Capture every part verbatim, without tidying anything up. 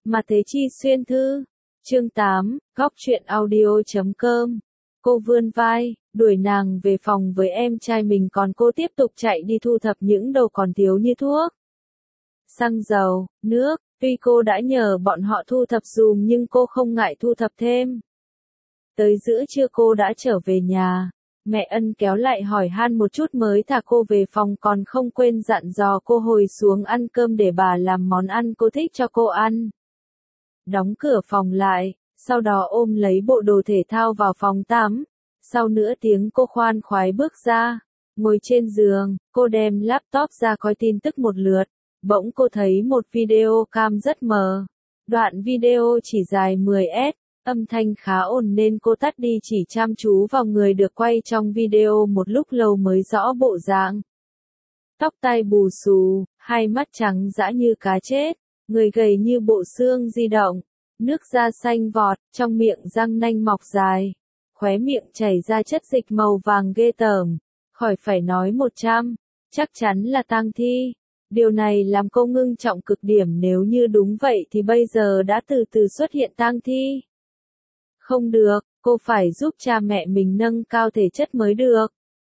Mà Thế Chi xuyên thư. Chương tám, góc truyện audio chấm com. Cô vươn vai, đuổi nàng về phòng với em trai mình còn cô tiếp tục chạy đi thu thập những đồ còn thiếu như thuốc, xăng dầu, nước. Tuy cô đã nhờ bọn họ thu thập dùm nhưng cô không ngại thu thập thêm. Tới giữa trưa cô đã trở về nhà. Mẹ Ân kéo lại hỏi han một chút mới thả cô về phòng, còn không quên dặn dò cô hồi xuống ăn cơm để bà làm món ăn cô thích cho cô ăn. Đóng cửa phòng lại, sau đó ôm lấy bộ đồ thể thao vào phòng tắm. Sau nửa tiếng cô khoan khoái bước ra, ngồi trên giường, cô đem laptop ra coi tin tức một lượt. Bỗng cô thấy một video cam rất mờ. Đoạn video chỉ dài mười phút, âm thanh khá ồn nên cô tắt đi, chỉ chăm chú vào người được quay trong video một lúc lâu mới rõ bộ dạng. Tóc tai bù xù, hai mắt trắng dã như cá chết, người gầy như bộ xương di động, nước da xanh vọt, trong miệng răng nanh mọc dài, khóe miệng chảy ra chất dịch màu vàng ghê tởm. Khỏi phải nói một trăm, chắc chắn là tang thi. Điều này làm cô ngưng trọng cực điểm, nếu như đúng vậy thì bây giờ đã từ từ xuất hiện tang thi. Không được, cô phải giúp cha mẹ mình nâng cao thể chất mới được.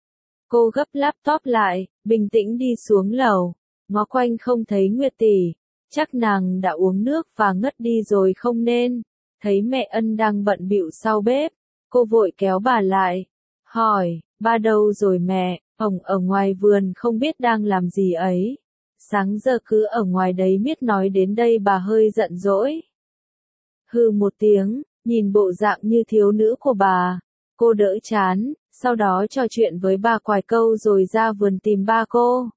Cô gấp laptop lại, bình tĩnh đi xuống lầu, ngó quanh không thấy Nguyệt tỷ, chắc nàng đã uống nước và ngất đi rồi không nên. Thấy mẹ Ân đang bận bịu sau bếp, cô vội kéo bà lại, hỏi, ba đâu rồi mẹ? Ông ở ngoài vườn không biết đang làm gì ấy. Sáng giờ cứ ở ngoài đấy miết, nói đến đây bà hơi giận dỗi. Hừ một tiếng, nhìn bộ dạng như thiếu nữ của bà, cô đỡ chán, sau đó trò chuyện với bà vài câu rồi ra vườn tìm ba cô.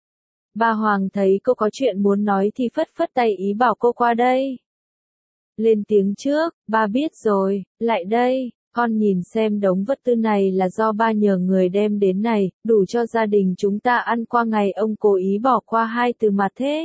Bà Hoàng thấy cô có chuyện muốn nói thì phất phất tay ý bảo cô qua đây. Lên tiếng trước, ba biết rồi, lại đây, con nhìn xem đống vật tư này là do ba nhờ người đem đến này, đủ cho gia đình chúng ta ăn qua ngày. Ông cố ý bỏ qua hai từ mà thế.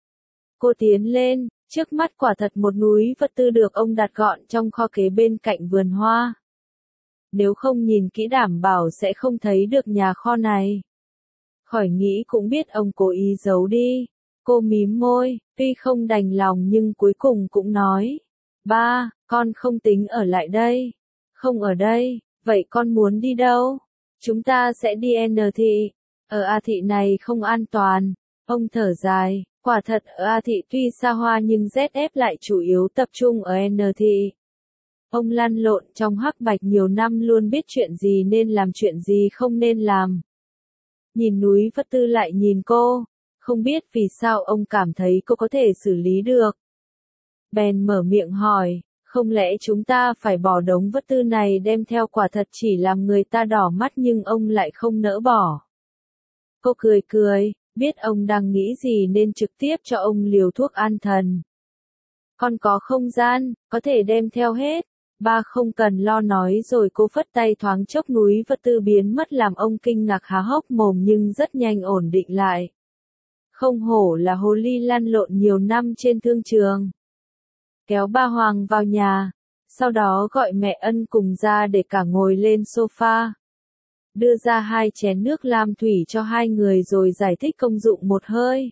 Cô tiến lên, trước mắt quả thật một núi vật tư được ông đặt gọn trong kho kế bên cạnh vườn hoa. Nếu không nhìn kỹ đảm bảo sẽ không thấy được nhà kho này. Khỏi nghĩ cũng biết ông cố ý giấu đi. Cô mím môi, tuy không đành lòng nhưng cuối cùng cũng nói. Ba, con không tính ở lại đây. Không ở đây, vậy con muốn đi đâu? Chúng ta sẽ đi N thị. Ở A thị này không an toàn. Ông thở dài, quả thật ở A thị tuy xa hoa nhưng Z F lại chủ yếu tập trung ở N thị. Ông lăn lộn trong hắc bạch nhiều năm luôn biết chuyện gì nên làm, chuyện gì không nên làm. Nhìn núi vật tư lại nhìn cô, không biết vì sao ông cảm thấy cô có thể xử lý được. Bèn mở miệng hỏi, không lẽ chúng ta phải bỏ đống vật tư này đem theo? Quả thật chỉ làm người ta đỏ mắt nhưng ông lại không nỡ bỏ. Cô cười cười, biết ông đang nghĩ gì nên trực tiếp cho ông liều thuốc an thần. Con có không gian, có thể đem theo hết. Ba không cần lo, nói rồi cô phất tay, thoáng chốc núi vật tư biến mất làm ông kinh ngạc há hốc mồm nhưng rất nhanh ổn định lại. Không hổ là hồ ly lăn lộn nhiều năm trên thương trường. Kéo ba Hoàng vào nhà, sau đó gọi mẹ Ân cùng ra để cả ngồi lên sofa. Đưa ra hai chén nước lam thủy cho hai người rồi giải thích công dụng một hơi.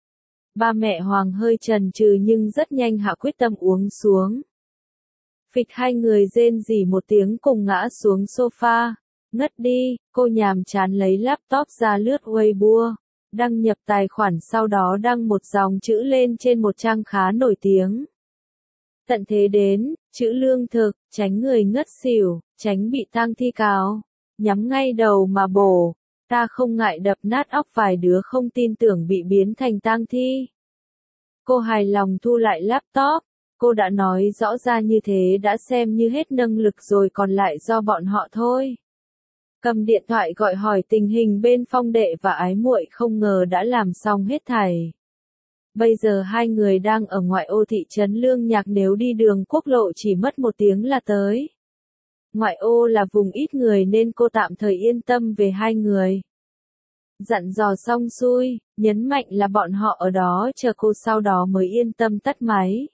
Ba mẹ Hoàng hơi chần chừ nhưng rất nhanh hạ quyết tâm uống xuống. Phịch, hai người rên rỉ một tiếng cùng ngã xuống sofa, ngất đi. Cô nhàm chán lấy laptop ra lướt Weibo, đăng nhập tài khoản, sau đó đăng một dòng chữ lên trên một trang khá nổi tiếng. Tận thế đến, chữ lương thực, tránh người ngất xỉu, tránh bị tang thi cào, nhắm ngay đầu mà bổ, ta không ngại đập nát óc vài đứa không tin tưởng bị biến thành tang thi. Cô hài lòng thu lại laptop, cô đã nói rõ ra như thế đã xem như hết năng lực rồi, còn lại do bọn họ thôi. Cầm điện thoại gọi hỏi tình hình bên Phong đệ và ái muội, không ngờ đã làm xong hết thảy. Bây giờ hai người đang ở ngoại ô thị trấn Lương Nhạc, nếu đi đường quốc lộ chỉ mất một tiếng là tới. Ngoại ô là vùng ít người nên cô tạm thời yên tâm về hai người. Dặn dò xong xuôi, nhấn mạnh là bọn họ ở đó chờ cô, sau đó mới yên tâm tắt máy.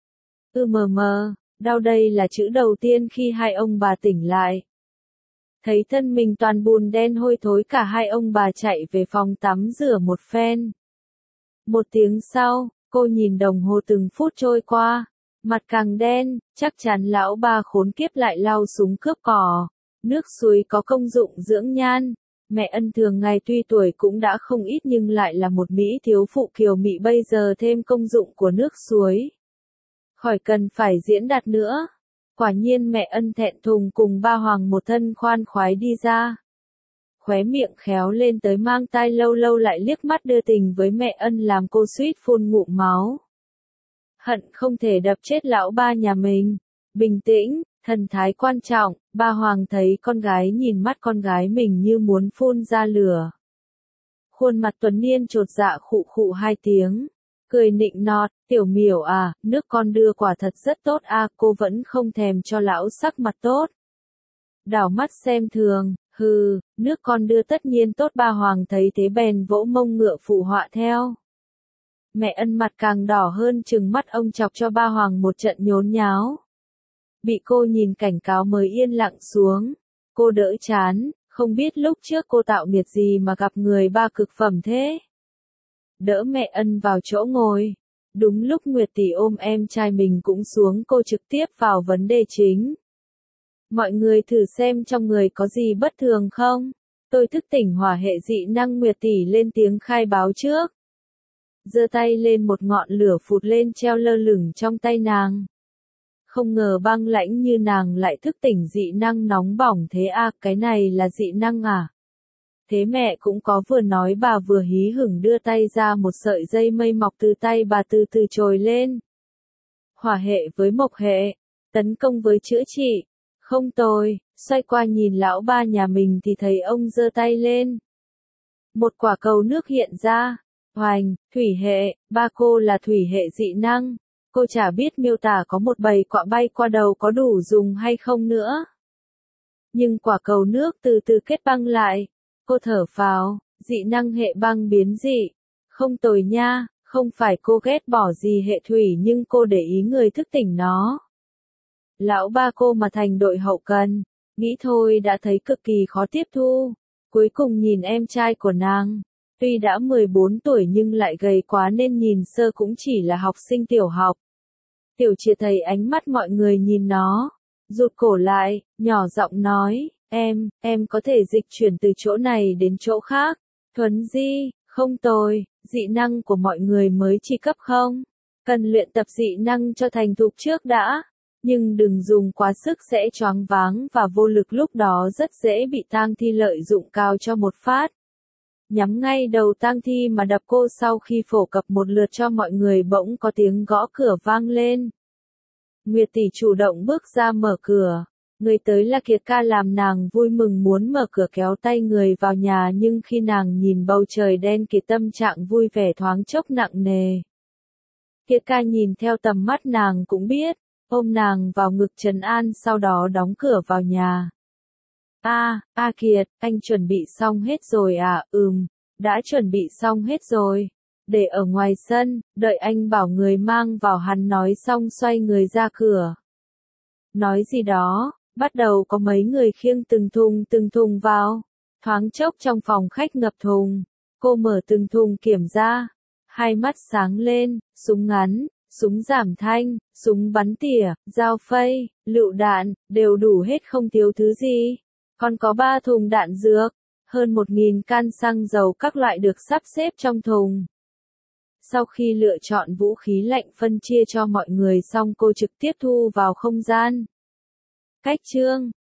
Ừ mờ mờ, đau đây là chữ đầu tiên khi hai ông bà tỉnh lại. Thấy thân mình toàn bùn đen hôi thối, cả hai ông bà chạy về phòng tắm rửa một phen. Một tiếng sau, Cô nhìn đồng hồ từng phút trôi qua, mặt càng đen, chắc chắn lão ba khốn kiếp lại lao súng cướp cỏ. Nước suối có công dụng dưỡng nhan. Mẹ Ân thường ngày tuy tuổi cũng đã không ít nhưng lại là một mỹ thiếu phụ kiều mị, bây giờ thêm công dụng của nước suối. Khỏi cần phải diễn đạt nữa. Quả nhiên mẹ Ân thẹn thùng cùng ba Hoàng một thân khoan khoái đi ra. Khóe miệng khéo lên tới mang tai, lâu lâu lại liếc mắt đưa tình với mẹ Ân làm cô suýt phun ngụm máu. Hận không thể đập chết lão ba nhà mình. Bình tĩnh, thần thái quan trọng, ba Hoàng thấy con gái nhìn mắt con gái mình như muốn phun ra lửa. Khuôn mặt tuấn niên chột dạ khụ khụ hai tiếng. Cười nịnh nọt, tiểu miểu à, nước con đưa quả thật rất tốt à, cô vẫn không thèm cho lão sắc mặt tốt. Đảo mắt xem thường, hừ, nước con đưa tất nhiên tốt. Ba Hoàng thấy thế bèn vỗ mông ngựa phụ họa theo. Mẹ Ân mặt càng đỏ hơn, trừng mắt ông chọc cho ba Hoàng một trận nhốn nháo. Bị cô nhìn cảnh cáo mới yên lặng xuống. Cô đỡ chán, không biết lúc trước cô tạo nghiệt gì mà gặp người ba cực phẩm thế. Đỡ mẹ Ân vào chỗ ngồi. Đúng lúc Nguyệt tỷ ôm em trai mình cũng xuống, cô trực tiếp vào vấn đề chính. Mọi người thử xem trong người có gì bất thường không? Tôi thức tỉnh hỏa hệ dị năng. Nguyệt tỷ lên tiếng khai báo trước. Giơ tay lên, một ngọn lửa phụt lên treo lơ lửng trong tay nàng. Không ngờ băng lãnh như nàng lại thức tỉnh dị năng nóng bỏng thế à, cái này là dị năng à? Thế mẹ cũng có. Vừa nói bà vừa hí hửng đưa tay ra, một sợi dây mây mọc từ tay bà từ từ trồi lên. Hỏa hệ với mộc hệ, tấn công với chữa trị. Không tồi, xoay qua nhìn lão ba nhà mình thì thấy ông giơ tay lên. Một quả cầu nước hiện ra. Hoành, thủy hệ, ba cô là thủy hệ dị năng. Cô chả biết miêu tả có một bầy quạ bay qua đầu có đủ dùng hay không nữa. Nhưng quả cầu nước từ từ kết băng lại. Cô thở phào, dị năng hệ băng biến dị. Không tồi nha, không phải cô ghét bỏ gì hệ thủy nhưng cô để ý người thức tỉnh nó. Lão ba cô mà thành đội hậu cần, nghĩ thôi đã thấy cực kỳ khó tiếp thu. Cuối cùng nhìn em trai của nàng. Tuy đã mười bốn tuổi nhưng lại gầy quá nên nhìn sơ cũng chỉ là học sinh tiểu học. Tiểu Triệt thấy ánh mắt mọi người nhìn nó, rụt cổ lại, nhỏ giọng nói, em, em có thể dịch chuyển từ chỗ này đến chỗ khác. Thuấn di, không tồi, dị năng của mọi người mới chi cấp không? Cần luyện tập dị năng cho thành thục trước đã. Nhưng đừng dùng quá sức sẽ choáng váng và vô lực, lúc đó rất dễ bị tang thi lợi dụng cao cho một phát. Nhắm ngay đầu tang thi mà đập cô. Sau khi phổ cập một lượt cho mọi người bỗng có tiếng gõ cửa vang lên. Nguyệt tỷ chủ động bước ra mở cửa. Người tới là Kiệt ca, làm nàng vui mừng muốn mở cửa kéo tay người vào nhà, nhưng khi nàng nhìn bầu trời đen kịt tâm trạng vui vẻ thoáng chốc nặng nề. Kiệt ca nhìn theo tầm mắt nàng cũng biết, ôm nàng vào ngực trấn an, sau đó đóng cửa vào nhà. A, A Kiệt, anh chuẩn bị xong hết rồi à? Ừm, đã chuẩn bị xong hết rồi. Để ở ngoài sân, đợi anh bảo người mang vào. Hắn nói xong xoay người ra cửa. Nói gì đó, bắt đầu có mấy người khiêng từng thùng từng thùng vào. Thoáng chốc trong phòng khách ngập thùng. Cô mở từng thùng kiểm ra. Hai mắt sáng lên, súng ngắn, súng giảm thanh, súng bắn tỉa, dao phay, lựu đạn, đều đủ hết không thiếu thứ gì. Còn có ba thùng đạn dược, hơn một nghìn can xăng dầu các loại được sắp xếp trong thùng. Sau khi lựa chọn vũ khí lạnh phân chia cho mọi người xong, cô trực tiếp thu vào không gian. Cách chương